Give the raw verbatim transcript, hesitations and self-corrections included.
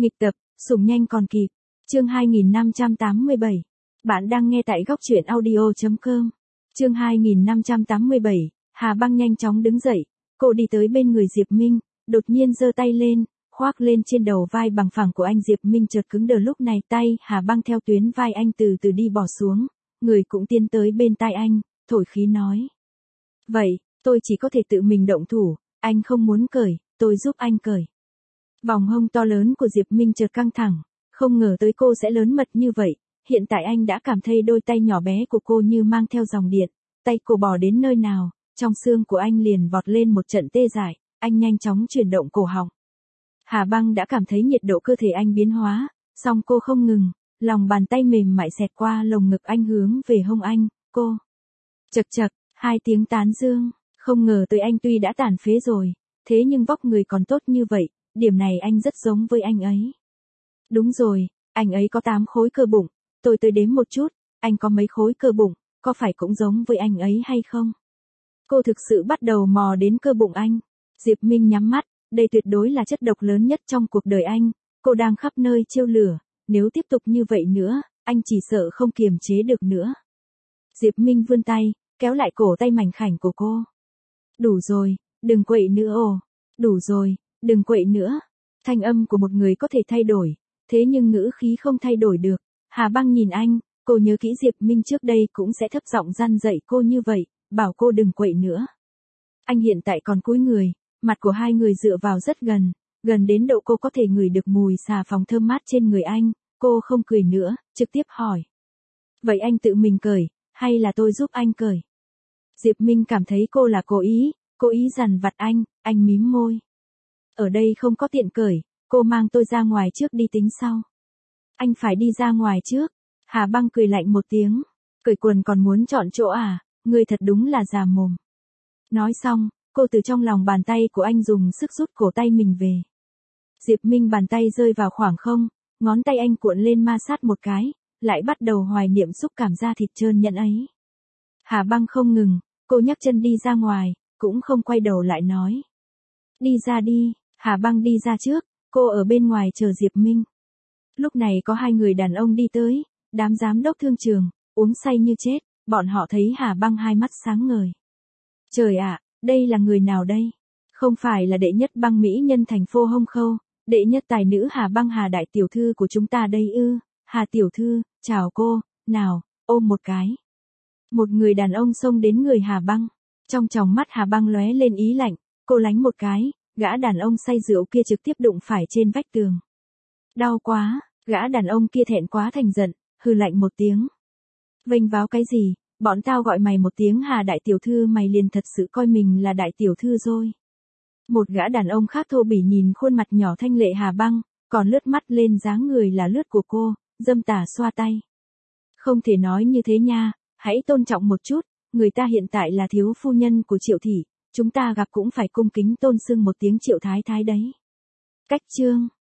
Nghịch tập, sủng nhanh còn kịp. Chương hai nghìn năm trăm tám mươi bảy. Bạn đang nghe tại góc truyện audio chấm com. Chương hai nghìn năm trăm tám mươi bảy, Hà Băng nhanh chóng đứng dậy, cô đi tới bên người Diệp Minh, đột nhiên giơ tay lên, khoác lên trên đầu vai bằng phẳng của anh. Diệp Minh chợt cứng đờ, lúc này tay Hà Băng theo tuyến vai anh từ từ đi bỏ xuống, người cũng tiến tới bên tai anh, thổi khí nói. Vậy, tôi chỉ có thể tự mình động thủ, anh không muốn cởi, tôi giúp anh cởi. Vòng hông to lớn của Diệp Minh chợt căng thẳng, không ngờ tới cô sẽ lớn mật như vậy, hiện tại anh đã cảm thấy đôi tay nhỏ bé của cô như mang theo dòng điện, tay cô bò đến nơi nào, trong xương của anh liền vọt lên một trận tê dại, anh nhanh chóng chuyển động cổ họng. Hà Băng đã cảm thấy nhiệt độ cơ thể anh biến hóa, song cô không ngừng, lòng bàn tay mềm mại xẹt qua lồng ngực anh hướng về hông anh, cô. Chật chật, hai tiếng tán dương, không ngờ tới anh tuy đã tàn phế rồi, thế nhưng vóc người còn tốt như vậy, điểm này anh rất giống với anh ấy. Đúng rồi, anh ấy có tám khối cơ bụng, tôi tới đếm một chút, anh có mấy khối cơ bụng, có phải cũng giống với anh ấy hay không? Cô thực sự bắt đầu mò đến cơ bụng anh. Diệp Minh nhắm mắt, đây tuyệt đối là chất độc lớn nhất trong cuộc đời anh, cô đang khắp nơi chiêu lửa, nếu tiếp tục như vậy nữa, anh chỉ sợ không kiềm chế được nữa. Diệp Minh vươn tay, kéo lại cổ tay mảnh khảnh của cô. Đủ rồi, đừng quậy nữa ồ, đủ rồi, đừng quậy nữa. Thanh âm của một người có thể thay đổi, thế nhưng ngữ khí không thay đổi được. Hà Băng nhìn anh, cô nhớ kỹ Diệp Minh trước đây cũng sẽ thấp giọng răn dạy cô như vậy, bảo cô đừng quậy nữa. Anh hiện tại còn cúi người, mặt của hai người dựa vào rất gần, gần đến độ cô có thể ngửi được mùi xà phòng thơm mát trên người anh, cô không cười nữa, trực tiếp hỏi. Vậy anh tự mình cởi, hay là tôi giúp anh cởi? Diệp Minh cảm thấy cô là cố ý, cố ý dằn vặt anh, anh mím môi. Ở đây không có tiện cởi, cô mang tôi ra ngoài trước đi tính sau. Anh phải đi ra ngoài trước. Hà Băng cười lạnh một tiếng. Cởi quần còn muốn chọn chỗ à, người thật đúng là già mồm. Nói xong, cô từ trong lòng bàn tay của anh dùng sức rút cổ tay mình về. Diệp Minh bàn tay rơi vào khoảng không, ngón tay anh cuộn lên ma sát một cái, lại bắt đầu hoài niệm xúc cảm da thịt trơn nhẵn ấy. Hà Băng không ngừng, cô nhấc chân đi ra ngoài, cũng không quay đầu lại nói. Đi ra đi, Hà Băng đi ra trước, cô ở bên ngoài chờ Diệp Minh. Lúc này có hai người đàn ông đi tới, đám giám đốc thương trường, uống say như chết, bọn họ thấy Hà Băng hai mắt sáng ngời. Trời ạ, đây là người nào đây? Không phải là đệ nhất băng mỹ nhân thành phố Hồng Khâu, đệ nhất tài nữ Hà Băng Hà đại tiểu thư của chúng ta đây ư? Hà tiểu thư, chào cô, nào, ôm một cái. Một người đàn ông xông đến người Hà Băng, trong tròng mắt Hà Băng lóe lên ý lạnh, cô lánh một cái, gã đàn ông say rượu kia trực tiếp đụng phải trên vách tường. Đau quá, gã đàn ông kia thẹn quá thành giận, hừ lạnh một tiếng. Vênh váo cái gì, bọn tao gọi mày một tiếng Hà đại tiểu thư mày liền thật sự coi mình là đại tiểu thư rồi. Một gã đàn ông khác thô bỉ nhìn khuôn mặt nhỏ thanh lệ Hà Băng, còn lướt mắt lên dáng người là lướt của cô, dâm tà xoa tay. Không thể nói như thế nha, hãy tôn trọng một chút, người ta hiện tại là thiếu phu nhân của Triệu thị, chúng ta gặp cũng phải cung kính tôn xưng một tiếng Triệu thái thái đấy. Cách chương